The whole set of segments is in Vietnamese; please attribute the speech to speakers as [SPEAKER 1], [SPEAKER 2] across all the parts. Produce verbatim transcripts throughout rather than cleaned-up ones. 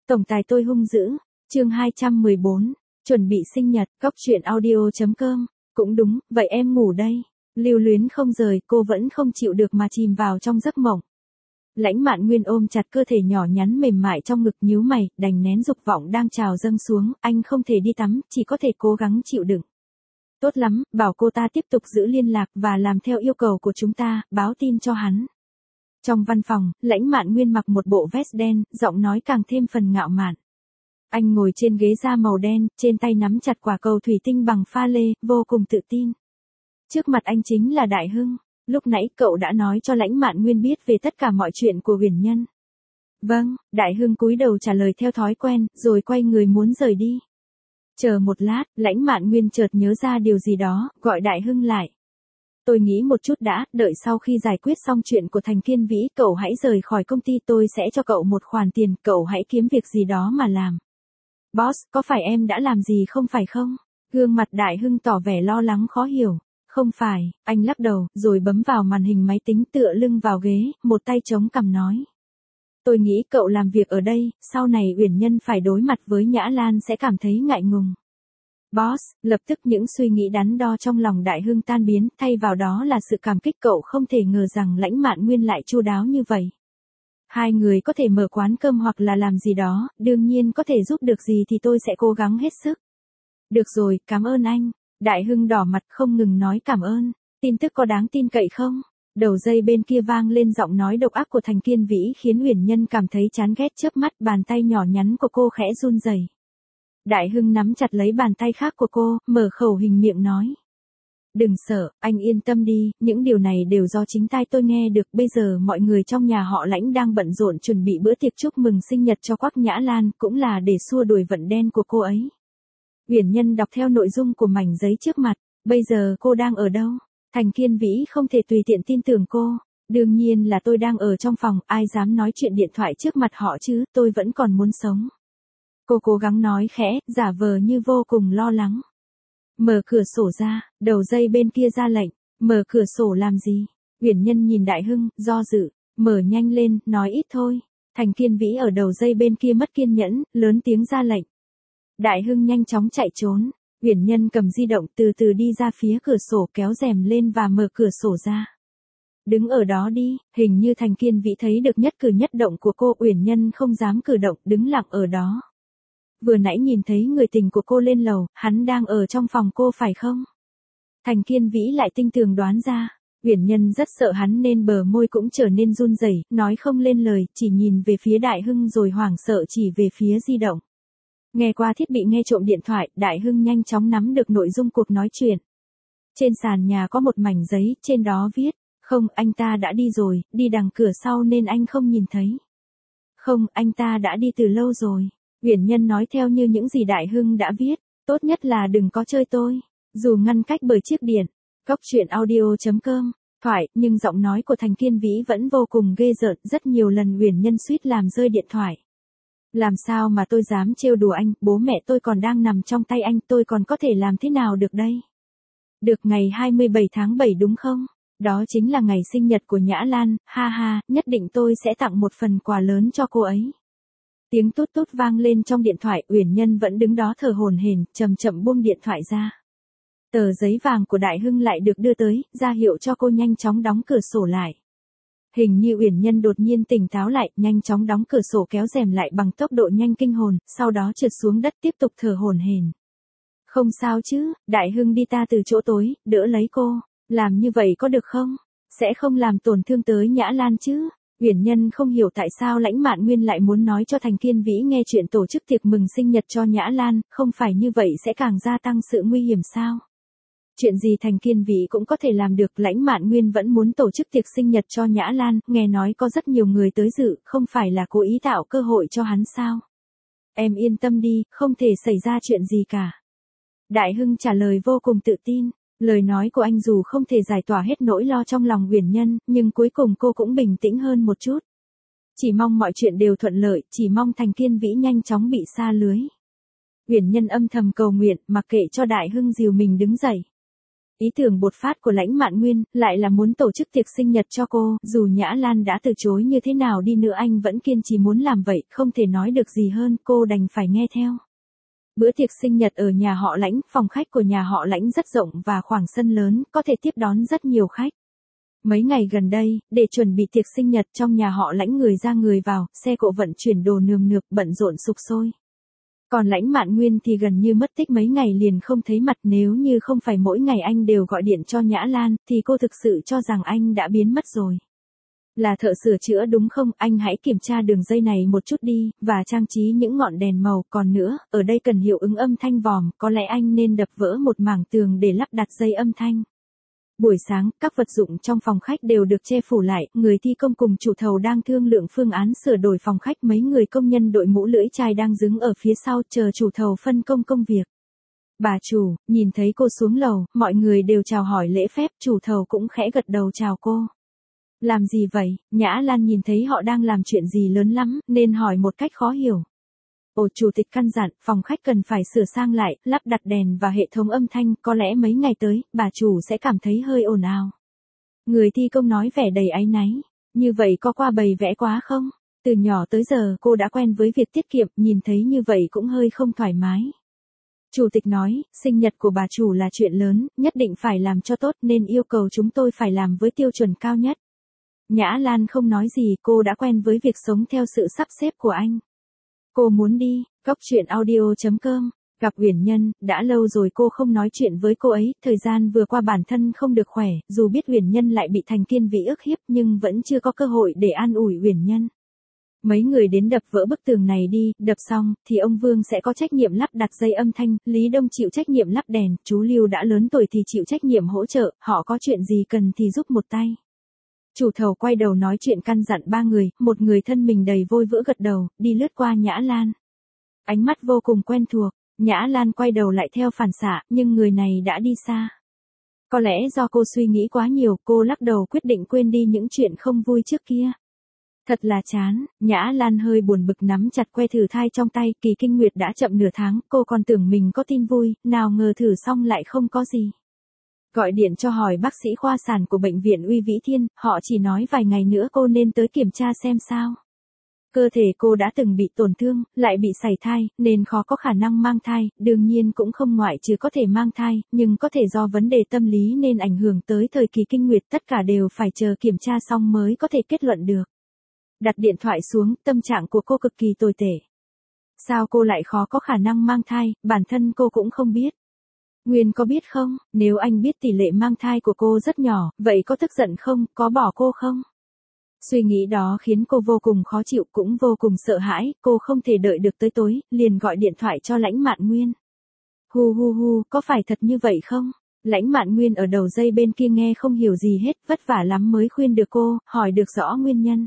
[SPEAKER 1] Tổng tài tôi hung dữ, chương hai trăm mười bốn, chuẩn bị sinh nhật, cóc truyện audio chấm com, cũng đúng, vậy em ngủ đây. Lưu luyến không rời, cô vẫn không chịu được mà chìm vào trong giấc mộng. Lãnh Mạn Nguyên ôm chặt cơ thể nhỏ nhắn mềm mại trong ngực, nhíu mày, đành nén dục vọng đang trào dâng xuống, anh không thể đi tắm, chỉ có thể cố gắng chịu đựng. Tốt lắm, bảo cô ta tiếp tục giữ liên lạc và làm theo yêu cầu của chúng ta, báo tin cho hắn. Trong văn phòng, Lãnh Mạn Nguyên mặc một bộ vest đen, giọng nói càng thêm phần ngạo mạn. Anh ngồi trên ghế da màu đen, trên tay nắm chặt quả cầu thủy tinh bằng pha lê, vô cùng tự tin. Trước mặt anh chính là Đại Hưng. Lúc nãy cậu đã nói cho Lãnh Mạn Nguyên biết về tất cả mọi chuyện của Uyển Nhân. Vâng, Đại Hưng cúi đầu trả lời theo thói quen, rồi quay người muốn rời đi. Chờ một lát, Lãnh Mạn Nguyên chợt nhớ ra điều gì đó, gọi Đại Hưng lại. Tôi nghĩ một chút đã, đợi sau khi giải quyết xong chuyện của Thành Kiên Vĩ, cậu hãy rời khỏi công ty, tôi sẽ cho cậu một khoản tiền, cậu hãy kiếm việc gì đó mà làm. Boss, có phải em đã làm gì không phải không? Gương mặt Đại Hưng tỏ vẻ lo lắng khó hiểu. Không phải, anh lắc đầu, rồi bấm vào màn hình máy tính, tựa lưng vào ghế, một tay chống cằm nói. Tôi nghĩ cậu làm việc ở đây, sau này Uyển Nhân phải đối mặt với Nhã Lan sẽ cảm thấy ngại ngùng. Boss, lập tức những suy nghĩ đắn đo trong lòng Đại Hưng tan biến, thay vào đó là sự cảm kích, cậu không thể ngờ rằng Lãnh Mạn Nguyên lại chu đáo như vậy. Hai người có thể mở quán cơm hoặc là làm gì đó, đương nhiên có thể giúp được gì thì tôi sẽ cố gắng hết sức. Được rồi, cảm ơn anh. Đại Hưng đỏ mặt không ngừng nói cảm ơn. Tin tức có đáng tin cậy không? Đầu dây bên kia vang lên giọng nói độc ác của Thành Kiên Vĩ, khiến Uyển Nhân cảm thấy chán ghét, chớp mắt, bàn tay nhỏ nhắn của cô khẽ run rẩy. Đại Hưng nắm chặt lấy bàn tay khác của cô, mở khẩu hình miệng nói. Đừng sợ, anh yên tâm đi, những điều này đều do chính tai tôi nghe được, bây giờ mọi người trong nhà họ Lãnh đang bận rộn chuẩn bị bữa tiệc chúc mừng sinh nhật cho Quách Nhã Lan, cũng là để xua đuổi vận đen của cô ấy. Uyển Nhân đọc theo nội dung của mảnh giấy trước mặt, bây giờ cô đang ở đâu? Thành Kiên Vĩ không thể tùy tiện tin tưởng cô. Đương nhiên là tôi đang ở trong phòng, ai dám nói chuyện điện thoại trước mặt họ chứ, tôi vẫn còn muốn sống. Cô cố gắng nói khẽ, giả vờ như vô cùng lo lắng. Mở cửa sổ ra, đầu dây bên kia ra lệnh, mở cửa sổ làm gì? Uyển Nhân nhìn Đại Hưng, do dự, mở nhanh lên, nói ít thôi. Thành Kiên Vĩ ở đầu dây bên kia mất kiên nhẫn, lớn tiếng ra lệnh. Đại Hưng nhanh chóng chạy trốn. Uyển Nhân cầm di động từ từ đi ra phía cửa sổ, kéo rèm lên và mở cửa sổ ra. Đứng ở đó đi, hình như Thành Kiên Vĩ thấy được nhất cử nhất động của cô. Uyển Nhân không dám cử động, đứng lặng ở đó. Vừa nãy nhìn thấy người tình của cô lên lầu, hắn đang ở trong phòng cô phải không? Thành Kiên Vĩ lại tinh tường đoán ra. Uyển Nhân rất sợ hắn nên bờ môi cũng trở nên run rẩy, nói không lên lời, chỉ nhìn về phía Đại Hưng rồi hoảng sợ chỉ về phía di động. Nghe qua thiết bị nghe trộm điện thoại, Đại Hưng nhanh chóng nắm được nội dung cuộc nói chuyện. Trên sàn nhà có một mảnh giấy, trên đó viết, không, anh ta đã đi rồi, đi đằng cửa sau nên anh không nhìn thấy. Không, anh ta đã đi từ lâu rồi. Uyển Nhân nói theo như những gì Đại Hưng đã viết, tốt nhất là đừng có chơi tôi, dù ngăn cách bởi chiếc điện. Cóc truyện audio chấm com, thoại, nhưng giọng nói của Thành Kiên Vĩ vẫn vô cùng ghê rợn, rất nhiều lần Uyển Nhân suýt làm rơi điện thoại. Làm sao mà tôi dám trêu đùa anh, bố mẹ tôi còn đang nằm trong tay anh, tôi còn có thể làm thế nào được đây? Được ngày hai mươi bảy tháng bảy đúng không? Đó chính là ngày sinh nhật của Nhã Lan, ha ha, nhất định tôi sẽ tặng một phần quà lớn cho cô ấy. Tiếng tút tút vang lên trong điện thoại, Uyển Nhân vẫn đứng đó thở hổn hển, chậm chậm buông điện thoại ra. Tờ giấy vàng của Đại Hưng lại được đưa tới, ra hiệu cho cô nhanh chóng đóng cửa sổ lại. Hình như Uyển Nhân đột nhiên tỉnh táo lại, nhanh chóng đóng cửa sổ, kéo rèm lại bằng tốc độ nhanh kinh hồn, sau đó trượt xuống đất tiếp tục thở hổn hển. Không sao chứ, Đại Hưng đi ta từ chỗ tối, đỡ lấy cô, làm như vậy có được không? Sẽ không làm tổn thương tới Nhã Lan chứ? Uyển Nhân không hiểu tại sao Lãnh Mạn Nguyên lại muốn nói cho Thành Kiên Vĩ nghe chuyện tổ chức tiệc mừng sinh nhật cho Nhã Lan, không phải như vậy sẽ càng gia tăng sự nguy hiểm sao? Chuyện gì Thành Kiên Vĩ cũng có thể làm được, Lãnh Mạn Nguyên vẫn muốn tổ chức tiệc sinh nhật cho Nhã Lan, nghe nói có rất nhiều người tới dự, không phải là cố ý tạo cơ hội cho hắn sao? Em yên tâm đi, không thể xảy ra chuyện gì cả. Đại Hưng trả lời vô cùng tự tin, lời nói của anh dù không thể giải tỏa hết nỗi lo trong lòng Uyển Nhân, nhưng cuối cùng cô cũng bình tĩnh hơn một chút. Chỉ mong mọi chuyện đều thuận lợi, chỉ mong Thành Kiên Vĩ nhanh chóng bị sa lưới. Uyển Nhân âm thầm cầu nguyện, mặc kệ cho Đại Hưng dìu mình đứng dậy. Ý tưởng bột phát của Lãnh Mạn Nguyên lại là muốn tổ chức tiệc sinh nhật cho cô, dù Nhã Lan đã từ chối như thế nào đi nữa anh vẫn kiên trì muốn làm vậy, không thể nói được gì hơn, cô đành phải nghe theo. Bữa tiệc sinh nhật ở nhà họ Lãnh, phòng khách của nhà họ Lãnh rất rộng và khoảng sân lớn, có thể tiếp đón rất nhiều khách. Mấy ngày gần đây, để chuẩn bị tiệc sinh nhật trong nhà họ Lãnh người ra người vào, xe cộ vận chuyển đồ nườm nượp bận rộn sục sôi. Còn Lãnh Mạn Nguyên thì gần như mất tích mấy ngày liền không thấy mặt, nếu như không phải mỗi ngày anh đều gọi điện cho Nhã Lan, thì cô thực sự cho rằng anh đã biến mất rồi. Là thợ sửa chữa đúng không, anh hãy kiểm tra đường dây này một chút đi, và trang trí những ngọn đèn màu, còn nữa, ở đây cần hiệu ứng âm thanh vòm, có lẽ anh nên đập vỡ một mảng tường để lắp đặt dây âm thanh. Buổi sáng, các vật dụng trong phòng khách đều được che phủ lại, người thi công cùng chủ thầu đang thương lượng phương án sửa đổi phòng khách, mấy người công nhân đội mũ lưỡi chai đang đứng ở phía sau chờ chủ thầu phân công công việc. Bà chủ, nhìn thấy cô xuống lầu, mọi người đều chào hỏi lễ phép, chủ thầu cũng khẽ gật đầu chào cô. Làm gì vậy? Nhã Lan nhìn thấy họ đang làm chuyện gì lớn lắm, nên hỏi một cách khó hiểu. Ồ, chủ tịch căn dặn, phòng khách cần phải sửa sang lại, lắp đặt đèn và hệ thống âm thanh, có lẽ mấy ngày tới, bà chủ sẽ cảm thấy hơi ồn ào. Người thi công nói vẻ đầy áy náy, như vậy có qua bày vẽ quá không? Từ nhỏ tới giờ cô đã quen với việc tiết kiệm, nhìn thấy như vậy cũng hơi không thoải mái. Chủ tịch nói, sinh nhật của bà chủ là chuyện lớn, nhất định phải làm cho tốt nên yêu cầu chúng tôi phải làm với tiêu chuẩn cao nhất. Nhã Lan không nói gì, cô đã quen với việc sống theo sự sắp xếp của anh. Cô muốn đi, cóc truyện audio chấm com, gặp Uyển Nhân, đã lâu rồi cô không nói chuyện với cô ấy, thời gian vừa qua bản thân không được khỏe, dù biết Uyển Nhân lại bị Thành Kiên Vĩ ức hiếp nhưng vẫn chưa có cơ hội để an ủi Uyển Nhân. Mấy người đến đập vỡ bức tường này đi, đập xong, thì ông Vương sẽ có trách nhiệm lắp đặt dây âm thanh, Lý Đông chịu trách nhiệm lắp đèn, chú Lưu đã lớn tuổi thì chịu trách nhiệm hỗ trợ, họ có chuyện gì cần thì giúp một tay. Chủ thầu quay đầu nói chuyện căn dặn ba người, một người thân mình đầy vôi vữa gật đầu, đi lướt qua Nhã Lan. Ánh mắt vô cùng quen thuộc, Nhã Lan quay đầu lại theo phản xạ, nhưng người này đã đi xa. Có lẽ do cô suy nghĩ quá nhiều, cô lắc đầu quyết định quên đi những chuyện không vui trước kia. Thật là chán, Nhã Lan hơi buồn bực nắm chặt que thử thai trong tay, kỳ kinh nguyệt đã chậm nửa tháng, cô còn tưởng mình có tin vui, nào ngờ thử xong lại không có gì. Gọi điện cho hỏi bác sĩ khoa sản của bệnh viện Uy Vĩ Thiên, họ chỉ nói vài ngày nữa cô nên tới kiểm tra xem sao. Cơ thể cô đã từng bị tổn thương, lại bị sảy thai, nên khó có khả năng mang thai, đương nhiên cũng không ngoại trừ có thể mang thai, nhưng có thể do vấn đề tâm lý nên ảnh hưởng tới thời kỳ kinh nguyệt, tất cả đều phải chờ kiểm tra xong mới có thể kết luận được. Đặt điện thoại xuống, tâm trạng của cô cực kỳ tồi tệ. Sao cô lại khó có khả năng mang thai, bản thân cô cũng không biết. Nguyên có biết không, nếu anh biết tỷ lệ mang thai của cô rất nhỏ, vậy có tức giận không, có bỏ cô không? Suy nghĩ đó khiến cô vô cùng khó chịu, cũng vô cùng sợ hãi, cô không thể đợi được tới tối, liền gọi điện thoại cho Lãnh Mạn Nguyên. Hu hu hu, có phải thật như vậy không? Lãnh Mạn Nguyên ở đầu dây bên kia nghe không hiểu gì hết, vất vả lắm mới khuyên được cô, hỏi được rõ nguyên nhân.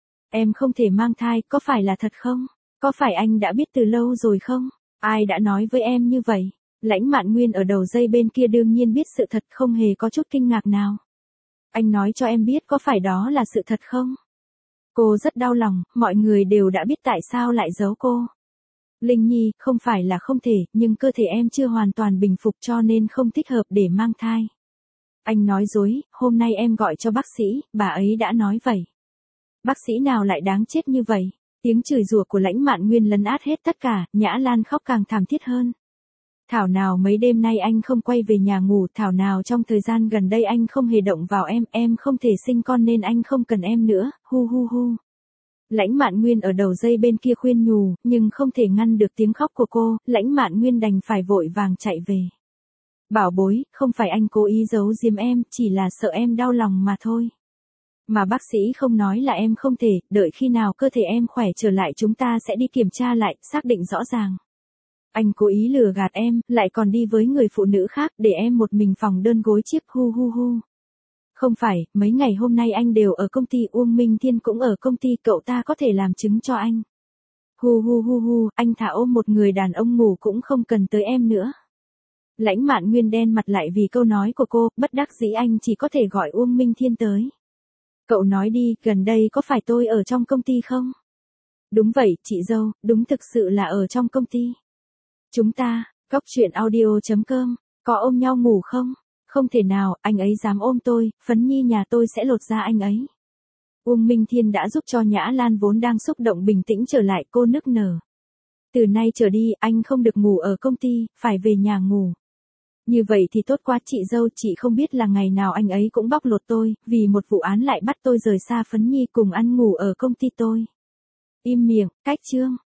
[SPEAKER 1] Em không thể mang thai, có phải là thật không? Có phải anh đã biết từ lâu rồi không? Ai đã nói với em như vậy? Lãnh Mạn Nguyên ở đầu dây bên kia đương nhiên biết sự thật, không hề có chút kinh ngạc nào. Anh nói cho em biết có phải đó là sự thật không? Cô rất đau lòng, mọi người đều đã biết tại sao lại giấu cô. Linh Nhi, không phải là không thể, nhưng cơ thể em chưa hoàn toàn bình phục cho nên không thích hợp để mang thai. Anh nói dối, hôm nay em gọi cho bác sĩ, bà ấy đã nói vậy. Bác sĩ nào lại đáng chết như vậy? Tiếng chửi rủa của Lãnh Mạn Nguyên lấn át hết tất cả, Nhã Lan khóc càng thảm thiết hơn. Thảo nào mấy đêm nay anh không quay về nhà ngủ, thảo nào trong thời gian gần đây anh không hề động vào em, em không thể sinh con nên anh không cần em nữa, hu hu hu. Lãnh Mạn Nguyên ở đầu dây bên kia khuyên nhủ, nhưng không thể ngăn được tiếng khóc của cô, Lãnh Mạn Nguyên đành phải vội vàng chạy về. Bảo bối, không phải anh cố ý giấu giếm em, chỉ là sợ em đau lòng mà thôi. Mà bác sĩ không nói là em không thể, đợi khi nào cơ thể em khỏe trở lại chúng ta sẽ đi kiểm tra lại, xác định rõ ràng. Anh cố ý lừa gạt em, lại còn đi với người phụ nữ khác, để em một mình phòng đơn gối chiếc, hu hu hu. Không phải, mấy ngày hôm nay anh đều ở công ty, Uông Minh Thiên cũng ở công ty, cậu ta có thể làm chứng cho anh. Hu hu hu hu, anh thả ôm một người đàn ông ngủ cũng không cần tới em nữa. Lãnh Mạn Nguyên đen mặt lại vì câu nói của cô, bất đắc dĩ anh chỉ có thể gọi Uông Minh Thiên tới. Cậu nói đi, gần đây có phải tôi ở trong công ty không? Đúng vậy, chị dâu, đúng thực sự là ở trong công ty. Chúng ta, cóc truyện audio chấm com, có ôm nhau ngủ không? Không thể nào, anh ấy dám ôm tôi, Phấn Nhi nhà tôi sẽ lột da anh ấy. Uông Minh Thiên đã giúp cho Nhã Lan vốn đang xúc động bình tĩnh trở lại, cô nức nở. Từ nay trở đi, anh không được ngủ ở công ty, phải về nhà ngủ. Như vậy thì tốt quá chị dâu, chị không biết là ngày nào anh ấy cũng bóc lột tôi, vì một vụ án lại bắt tôi rời xa Phấn Nhi cùng ăn ngủ ở công ty tôi. Im miệng, Cách Trương.